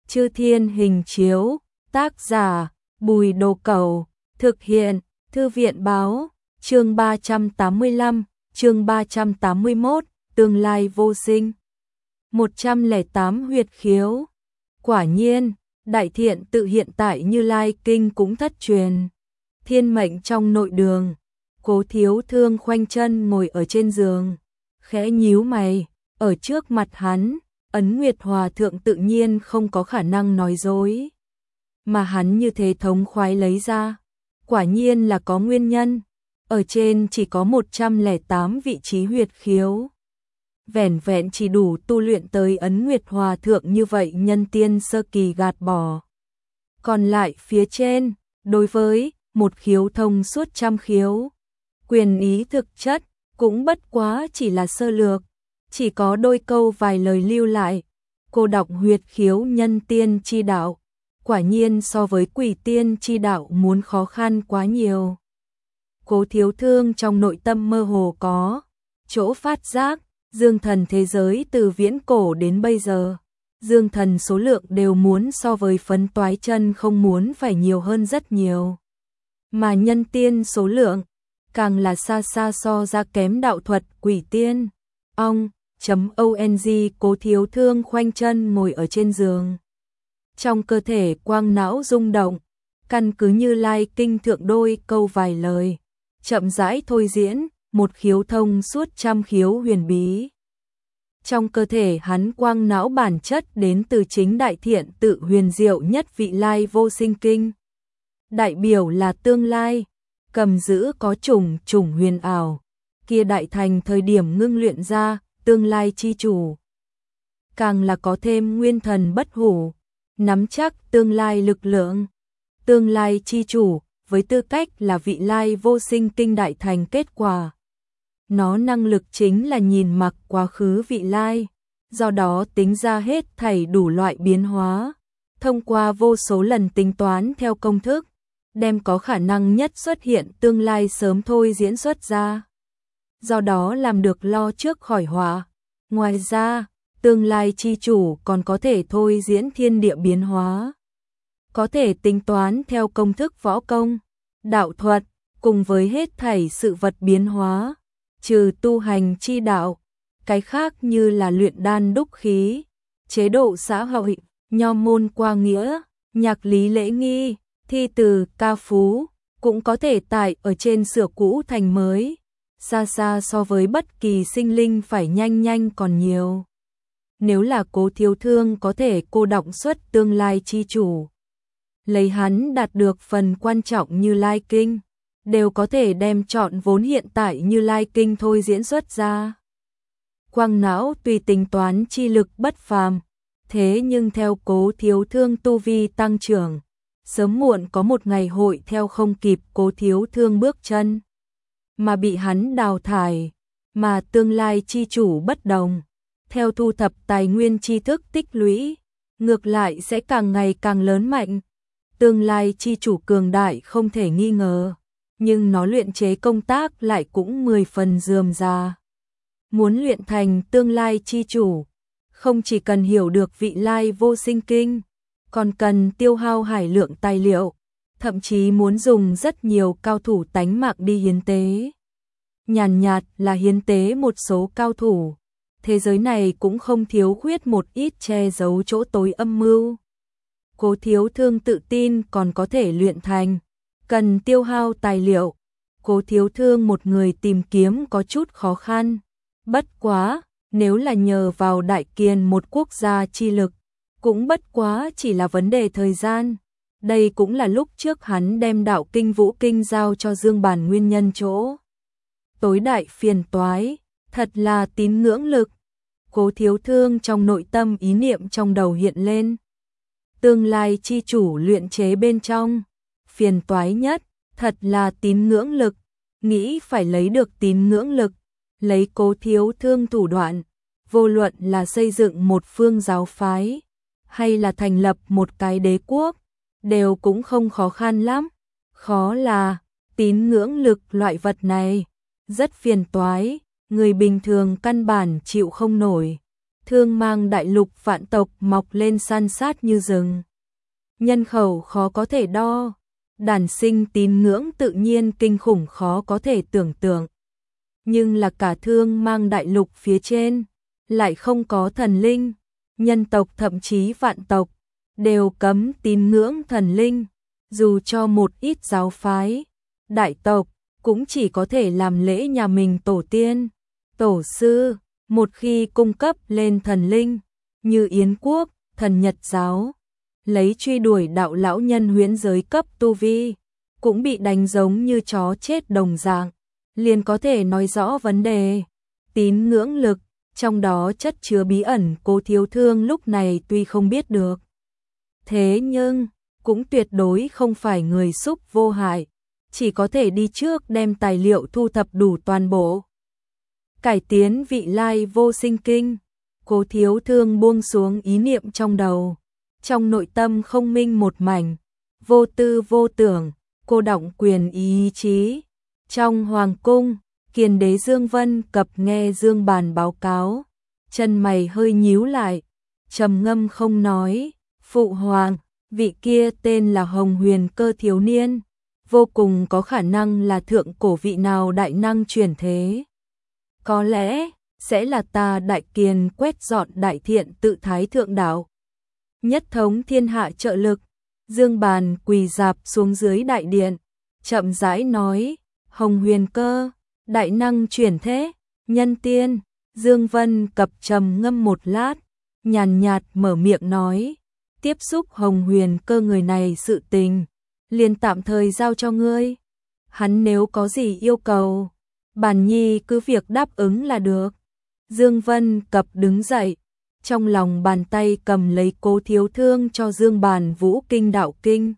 Chư Thiên Hình Chiếu, tác giả Bùi Đồ Cẩu, thực hiện Thư viện Báo, chương 385, chương 381, tương lai vô sinh. 108 huyệt khiếu. Quả nhiên, đại thiện tự hiện tại Như Lai Kinh cũng thất truyền. Thiên mệnh trong nội đường, Cố Thiếu Thương khoanh chân ngồi ở trên giường, khẽ nhíu mày, ở trước mặt hắn, Ấn Nguyệt Hòa Thượng tự nhiên không có khả năng nói dối. Mà hắn như thế thống khoái lấy ra, quả nhiên là có nguyên nhân, ở trên chỉ có 108 vị trí huyệt khiếu. Vẻn vẹn chỉ đủ tu luyện tới Ấn Nguyệt Hòa Thượng như vậy nhân tiên sơ kỳ gạt bỏ. Còn lại phía trên, đối với một khiếu thông suốt trăm khiếu, quyền ý thực chất, cũng bất quá chỉ là sơ lược, chỉ có đôi câu vài lời lưu lại. Cô đọc huyệt khiếu nhân tiên chi đạo, quả nhiên so với quỷ tiên chi đạo muốn khó khăn quá nhiều. Cố Thiếu Thương trong nội tâm mơ hồ có chỗ phát giác, dương thần thế giới từ viễn cổ đến bây giờ, dương thần số lượng đều muốn so với Phấn Toái Chân không muốn phải nhiều hơn rất nhiều. Mà nhân tiên số lượng, càng là xa xa so ra kém đạo thuật quỷ tiên. Ong. ONG Cố Thiếu Thương khoanh chân ngồi ở trên giường. Trong cơ thể quang não rung động, căn cứ Như Lai Kinh thượng đôi câu vài lời, chậm rãi thôi diễn, một khiếu thông suốt trăm khiếu huyền bí. Trong cơ thể hắn quang não bản chất đến từ chính đại thiện tự huyền diệu nhất vị lai vô sinh kinh. Đại biểu là tương lai, cầm giữ có trùng huyền ảo, kia đại thành thời điểm ngưng luyện ra, tương lai chi chủ. Càng là có thêm nguyên thần bất hủ, nắm chắc tương lai lực lượng. Tương lai chi chủ, với tư cách là vị lai vô sinh kinh đại thành kết quả. Nó năng lực chính là nhìn mặc quá khứ vị lai, do đó tính ra hết thảy đủ loại biến hóa, thông qua vô số lần tính toán theo công thức, đem có khả năng nhất xuất hiện tương lai sớm thôi diễn xuất ra. Do đó làm được lo trước khỏi họa. Ngoài ra, tương lai chi chủ còn có thể thôi diễn thiên địa biến hóa, có thể tính toán theo công thức võ công, đạo thuật, cùng với hết thảy sự vật biến hóa, trừ tu hành chi đạo, cái khác như là luyện đan đúc khí, chế độ xã hội, nho môn qua nghĩa, nhạc lý lễ nghi, thi từ, ca phú, cũng có thể tại ở trên sửa cũ thành mới. Xa xa so với bất kỳ sinh linh phải nhanh còn nhiều. Nếu là Cố Thiếu Thương có thể cô đọng xuất tương lai chi chủ, lấy hắn đạt được phần quan trọng Như Lai Kinh, đều có thể đem trọn vốn hiện tại Như Lai Kinh thôi diễn xuất ra. Quang não tùy tính toán chi lực bất phàm, thế nhưng theo Cố Thiếu Thương tu vi tăng trưởng, sớm muộn có một ngày hội theo không kịp Cố Thiếu Thương bước chân, mà bị hắn đào thải. Mà tương lai chi chủ bất đồng, theo thu thập tài nguyên tri thức tích lũy, ngược lại sẽ càng ngày càng lớn mạnh. Tương lai chi chủ cường đại không thể nghi ngờ, nhưng nó luyện chế công tác lại cũng 10 phần rườm rà. Muốn luyện thành tương lai chi chủ, không chỉ cần hiểu được vị lai vô sinh kinh, còn cần tiêu hao hải lượng tài liệu, thậm chí muốn dùng rất nhiều cao thủ tánh mạng đi hiến tế. Nhàn nhạt là hiến tế một số cao thủ, thế giới này cũng không thiếu khuyết một ít che giấu chỗ tối âm mưu. Cố Thiếu Thương tự tin còn có thể luyện thành, cần tiêu hao tài liệu. Cố Thiếu Thương một người tìm kiếm có chút khó khăn, bất quá, nếu là nhờ vào đại kiền một quốc gia chi lực, cũng bất quá chỉ là vấn đề thời gian. Đây cũng là lúc trước hắn đem đạo kinh vũ kinh giao cho Dương Bản nguyên nhân chỗ tối đại phiền toái, thật là tín ngưỡng lực. Cố Thiếu Thương trong nội tâm ý niệm trong đầu hiện lên. Tương lai chi chủ luyện chế bên trong, phiền toái nhất, thật là tín ngưỡng lực, nghĩ phải lấy được tín ngưỡng lực, lấy Cố Thiếu Thương thủ đoạn, vô luận là xây dựng một phương giáo phái, hay là thành lập một cái đế quốc, đều cũng không khó khăn lắm. Khó là tín ngưỡng lực loại vật này rất phiền toái, người bình thường căn bản chịu không nổi. Thương Mang đại lục vạn tộc mọc lên san sát như rừng. Nhân khẩu khó có thể đo, đàn sinh tín ngưỡng tự nhiên kinh khủng khó có thể tưởng tượng. Nhưng là cả Thương Mang đại lục phía trên, lại không có thần linh, nhân tộc thậm chí vạn tộc, đều cấm tín ngưỡng thần linh, dù cho một ít giáo phái, đại tộc, cũng chỉ có thể làm lễ nhà mình tổ tiên, tổ sư, một khi cung cấp lên thần linh, như Yến quốc, thần Nhật giáo, lấy truy đuổi đạo lão nhân huyễn giới cấp tu vi, cũng bị đánh giống như chó chết đồng dạng, liền có thể nói rõ vấn đề. Tín ngưỡng lực, trong đó chất chứa bí ẩn Cố Thiếu Thương lúc này tuy không biết được. Thế nhưng, cũng tuyệt đối không phải người xúc vô hại, chỉ có thể đi trước đem tài liệu thu thập đủ toàn bộ. Cải tiến vị lai vô sinh kinh, Cố Thiếu Thương buông xuống ý niệm trong đầu, trong nội tâm không minh một mảnh, vô tư vô tưởng, cô đọng quyền ý chí. Trong hoàng cung, Kiền đế Dương Vân Cập nghe Dương Bàn báo cáo, chân mày hơi nhíu lại, trầm ngâm không nói. Phụ hoàng, vị kia tên là Hồng Huyền Cơ thiếu niên, vô cùng có khả năng là thượng cổ vị nào đại năng chuyển thế. Có lẽ sẽ là ta Đại Kiền quét dọn đại thiện tự thái thượng đạo, nhất thống thiên hạ trợ lực. Dương Bàn quỳ dạp xuống dưới đại điện, chậm rãi nói, Hồng Huyền Cơ, đại năng chuyển thế, nhân tiên. Dương Vân Cập trầm ngâm một lát, nhàn nhạt mở miệng nói, tiếp xúc Hồng Huyền Cơ người này sự tình, liền tạm thời giao cho ngươi. Hắn nếu có gì yêu cầu, Bàn Nhi cứ việc đáp ứng là được. Dương Vân Cập đứng dậy, trong lòng bàn tay cầm lấy Cố Thiếu Thương cho Dương Bàn Vũ Kinh Đạo Kinh.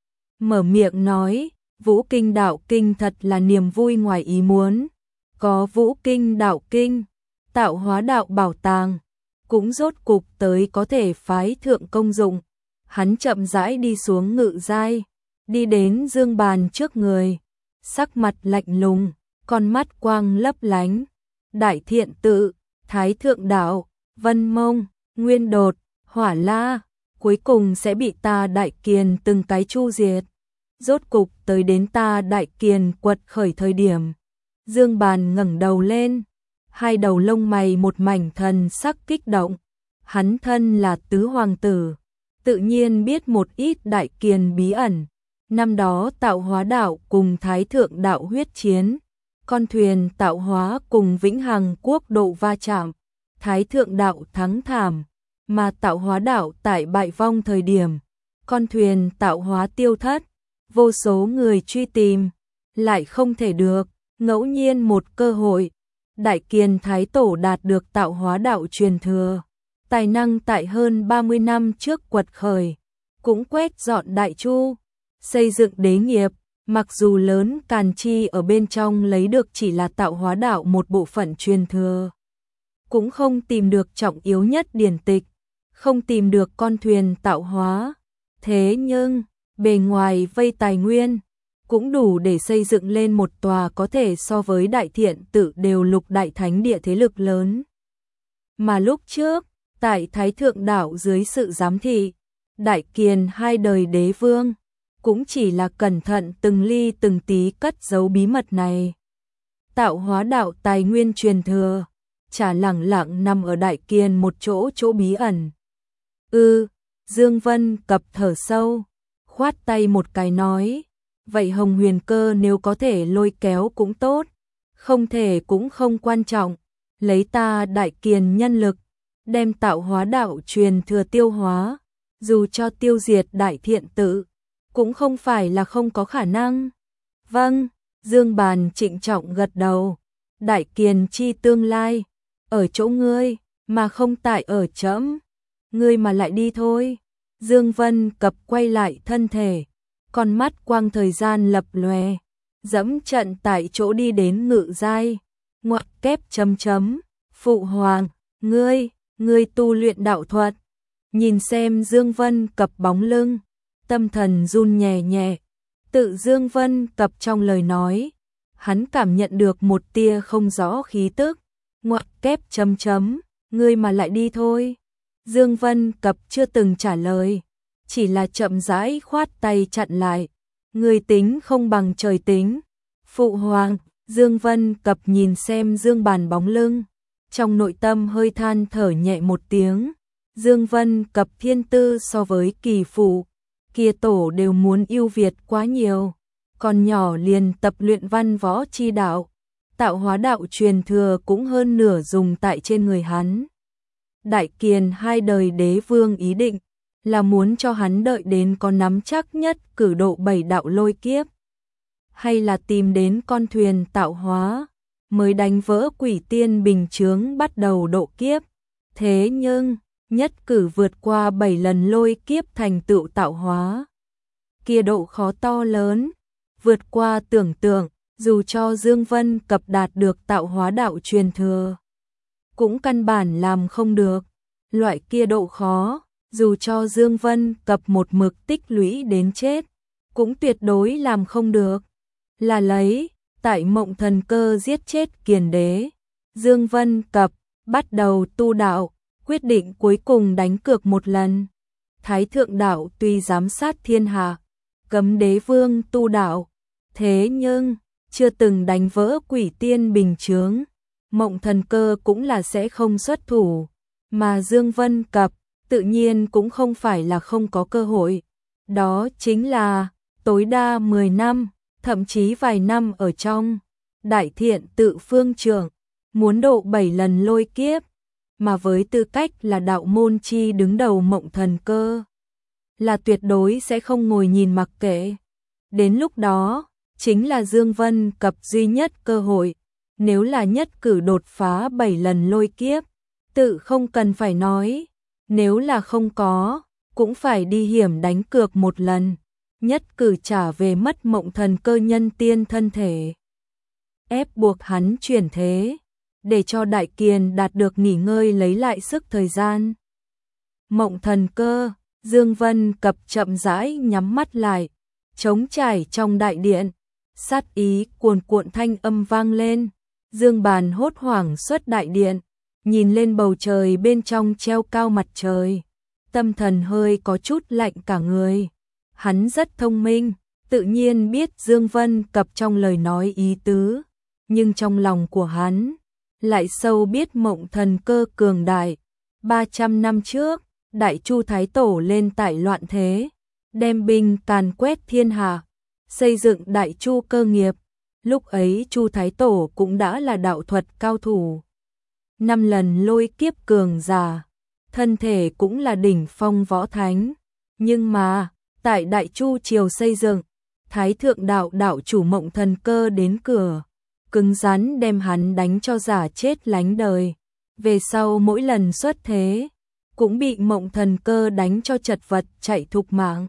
Mở miệng nói, Vũ Kinh Đạo Kinh thật là niềm vui ngoài ý muốn. Có Vũ Kinh Đạo Kinh, tạo hóa đạo bảo tàng, cũng rốt cục tới có thể phái thượng công dụng. Hắn chậm rãi đi xuống ngự giai, đi đến Dương Bàn trước người, sắc mặt lạnh lùng, con mắt quang lấp lánh. Đại thiện tự, Thái thượng đạo, Vân Mông, Nguyên Đột, Hỏa La, cuối cùng sẽ bị ta Đại Kiền từng cái chu diệt. Rốt cục tới đến ta Đại Kiền quật khởi thời điểm. Dương Bàn ngẩng đầu lên, hai đầu lông mày một mảnh thần sắc kích động. Hắn thân là tứ hoàng tử, tự nhiên biết một ít Đại Kiền bí ẩn. Năm đó tạo hóa đạo cùng Thái thượng đạo huyết chiến, con thuyền tạo hóa cùng Vĩnh Hằng quốc độ va chạm, Thái thượng đạo thắng thảm, mà tạo hóa đạo tại bại vong thời điểm, con thuyền tạo hóa tiêu thất, vô số người truy tìm, lại không thể được. Ngẫu nhiên một cơ hội, Đại Kiền Thái Tổ đạt được tạo hóa đạo truyền thừa, tài năng tại hơn 30 năm trước quật khởi, cũng quét dọn Đại Chu, xây dựng đế nghiệp. Mặc dù lớn Càn Chi ở bên trong lấy được chỉ là tạo hóa đạo một bộ phận truyền thừa, cũng không tìm được trọng yếu nhất điển tịch, không tìm được con thuyền tạo hóa. Thế nhưng, bề ngoài vây tài nguyên, cũng đủ để xây dựng lên một tòa có thể so với Đại Thiện tự đều lục đại thánh địa thế lực lớn. Mà lúc trước, tại Thái thượng đạo dưới sự giám thị, Đại Kiền hai đời đế vương, cũng chỉ là cẩn thận từng ly từng tí cất giấu bí mật này. Tạo hóa đạo tài nguyên truyền thừa, chả lẳng lặng nằm ở Đại Kiền một chỗ bí ẩn. Dương Vân Cập thở sâu, khoát tay một cái nói, vậy Hồng Huyền Cơ nếu có thể lôi kéo cũng tốt, không thể cũng không quan trọng, lấy ta Đại Kiền nhân lực, đem tạo hóa đạo truyền thừa tiêu hóa, dù cho tiêu diệt Đại Thiện tự, cũng không phải là không có khả năng. Vâng, Dương Bàn trịnh trọng gật đầu, Đại Kiền chi tương lai, ở chỗ ngươi, mà không tại ở trẫm. Ngươi mà lại đi thôi. Dương Vân Cập quay lại thân thể, con mắt quang thời gian lập lòe, dẫm trận tại chỗ đi đến ngự giai, ngoặc kép chấm chấm, phụ hoàng, ngươi tu luyện đạo thuật. Nhìn xem Dương Vân Cập bóng lưng, tâm thần run nhẹ nhẹ, tự Dương Vân Cập trong lời nói, hắn cảm nhận được một tia không rõ khí tức, ngoặc kép chấm chấm, ngươi mà lại đi thôi. Dương Vân Cập chưa từng trả lời, chỉ là chậm rãi khoát tay chặn lại. Ngươi tính không bằng trời tính. Phụ hoàng, Dương Vân Cập nhìn xem Dương Bàn bóng lưng, trong nội tâm hơi than thở nhẹ một tiếng. Dương Vân Cập thiên tư so với Kỳ Phụ, kia tổ đều muốn ưu việt quá nhiều, còn nhỏ liền tập luyện văn võ chi đạo, tạo hóa đạo truyền thừa cũng hơn nửa dùng tại trên người hắn. Đại Kiền hai đời đế vương ý định là muốn cho hắn đợi đến có nắm chắc nhất cử độ 7 đạo lôi kiếp, hay là tìm đến con thuyền tạo hóa mới đánh vỡ quỷ tiên bình chướng bắt đầu độ kiếp. Thế nhưng nhất cử vượt qua 7 lần lôi kiếp thành tựu tạo hóa, kia độ khó to lớn, vượt qua tưởng tượng. Dù cho Dương Vân Cập đạt được tạo hóa đạo truyền thừa, cũng căn bản làm không được. Loại kia độ khó, dù cho Dương Vân Cập một mực tích lũy đến chết, cũng tuyệt đối làm không được. Là lấy tại Mộng Thần Cơ giết chết Kiền Đế, Dương Vân Cập bắt đầu tu đạo, quyết định cuối cùng đánh cược một lần. Thái thượng đạo tuy giám sát thiên hạ, cấm đế vương tu đạo, thế nhưng chưa từng đánh vỡ quỷ tiên bình chướng, Mộng Thần Cơ cũng là sẽ không xuất thủ, mà Dương Vân Cập tự nhiên cũng không phải là không có cơ hội. Đó chính là tối đa 10 năm, thậm chí vài năm ở trong Đại Thiện Tự Phương Trượng, muốn độ 7 lần lôi kiếp, mà với tư cách là đạo môn chi đứng đầu Mộng Thần Cơ, là tuyệt đối sẽ không ngồi nhìn mặc kệ. Đến lúc đó, chính là Dương Vân Cập duy nhất cơ hội, nếu là nhất cử đột phá 7 lần lôi kiếp, tự không cần phải nói, nếu là không có, cũng phải đi hiểm đánh cược một lần, nhất cử trả về mất Mộng Thần Cơ nhân tiên thân thể, ép buộc hắn chuyển thế, để cho Đại Kiền đạt được nghỉ ngơi lấy lại sức thời gian. Mộng Thần Cơ, Dương Vân Cập chậm rãi nhắm mắt lại, trống trải trong đại điện, sát ý cuồn cuộn thanh âm vang lên. Dương Bàn hốt hoảng xuất đại điện, nhìn lên bầu trời bên trong treo cao mặt trời, tâm thần hơi có chút lạnh cả người. Hắn rất thông minh, tự nhiên biết Dương Vân Cập trong lời nói ý tứ, nhưng trong lòng của hắn lại sâu biết Mộng Thần Cơ cường đại. 300 năm trước, Đại Chu Thái Tổ lên tại loạn thế, đem binh càn quét thiên hạ, xây dựng Đại Chu cơ nghiệp. Lúc ấy Chu Thái Tổ cũng đã là đạo thuật cao thủ, 5 lần lôi kiếp cường giả, thân thể cũng là đỉnh phong võ thánh. Nhưng mà, tại Đại Chu triều xây dựng, Thái thượng đạo đạo chủ Mộng Thần Cơ đến cửa, cứng rắn đem hắn đánh cho giả chết lánh đời. Về sau mỗi lần xuất thế, cũng bị Mộng Thần Cơ đánh cho chật vật chạy thục mạng.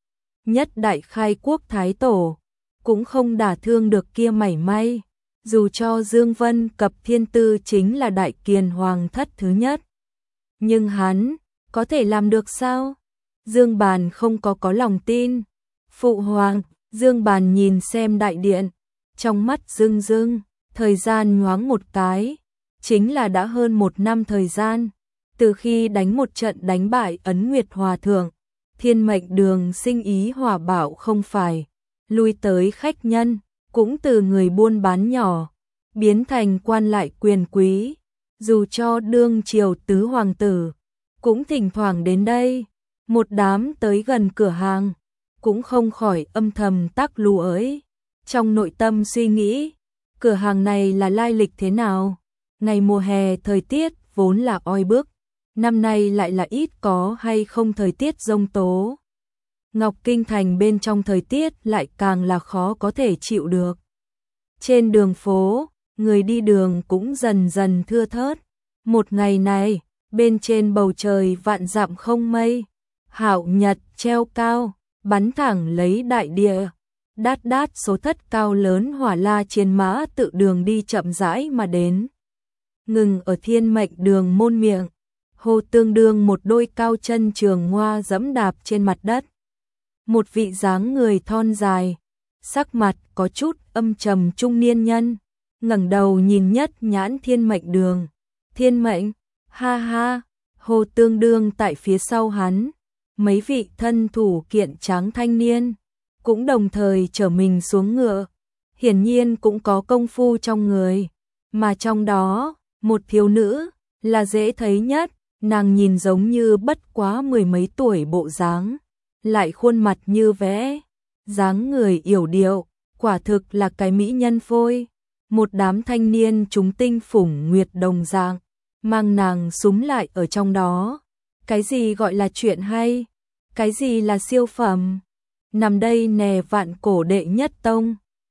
Nhất đại khai quốc Thái Tổ cũng không đả thương được kia mảy may, dù cho Dương Vân Cập thiên tư chính là Đại Kiền Hoàng thất thứ nhất. Nhưng hắn có thể làm được sao? Dương Bàn không có lòng tin. Phụ hoàng, Dương Bàn nhìn xem đại điện, trong mắt rưng rưng, thời gian nhoáng một cái, chính là đã hơn 1 năm thời gian, từ khi đánh một trận đánh bại Ấn Nguyệt Hòa Thượng, Thiên Mệnh Đường sinh ý hòa bảo không phải, lui tới khách nhân, cũng từ người buôn bán nhỏ, biến thành quan lại quyền quý, dù cho đương triều tứ hoàng tử, cũng thỉnh thoảng đến đây, một đám tới gần cửa hàng, cũng không khỏi âm thầm tắc lù ấy. Trong nội tâm suy nghĩ, cửa hàng này là lai lịch thế nào? Ngày mùa hè thời tiết vốn là oi bức, năm nay lại là ít có hay không thời tiết giông tố. Ngọc Kinh Thành bên trong thời tiết lại càng là khó có thể chịu được. Trên đường phố, người đi đường cũng dần dần thưa thớt. Một ngày này, bên trên bầu trời vạn dặm không mây, hạo nhật treo cao, bắn thẳng lấy đại địa. Đát đát số thất cao lớn hỏa la chiến mã tự đường đi chậm rãi mà đến. Ngừng ở Thiên Mệnh Đường môn miệng, hồ tương đương một đôi cao chân trường hoa dẫm đạp trên mặt đất. Một vị dáng người thon dài, sắc mặt có chút âm trầm trung niên nhân, ngẩng đầu nhìn nhất nhãn Thiên Mệnh Đường. Thiên mệnh, Ha ha, Hồ Tương đương tại phía sau hắn, mấy vị thân thủ kiện tráng thanh niên cũng đồng thời trở mình xuống ngựa, hiển nhiên cũng có công phu trong người, mà trong đó, một thiếu nữ là dễ thấy nhất, nàng nhìn giống như bất quá mười mấy tuổi bộ dáng, lại khuôn mặt như vẽ, dáng người yểu điệu, quả thực là cái mỹ nhân phôi. Một đám thanh niên chúng tinh phủng nguyệt đồng dạng, mang nàng súm lại ở trong đó. Cái gì gọi là chuyện hay? Cái gì là siêu phẩm? Nằm đây nè vạn cổ đệ nhất tông.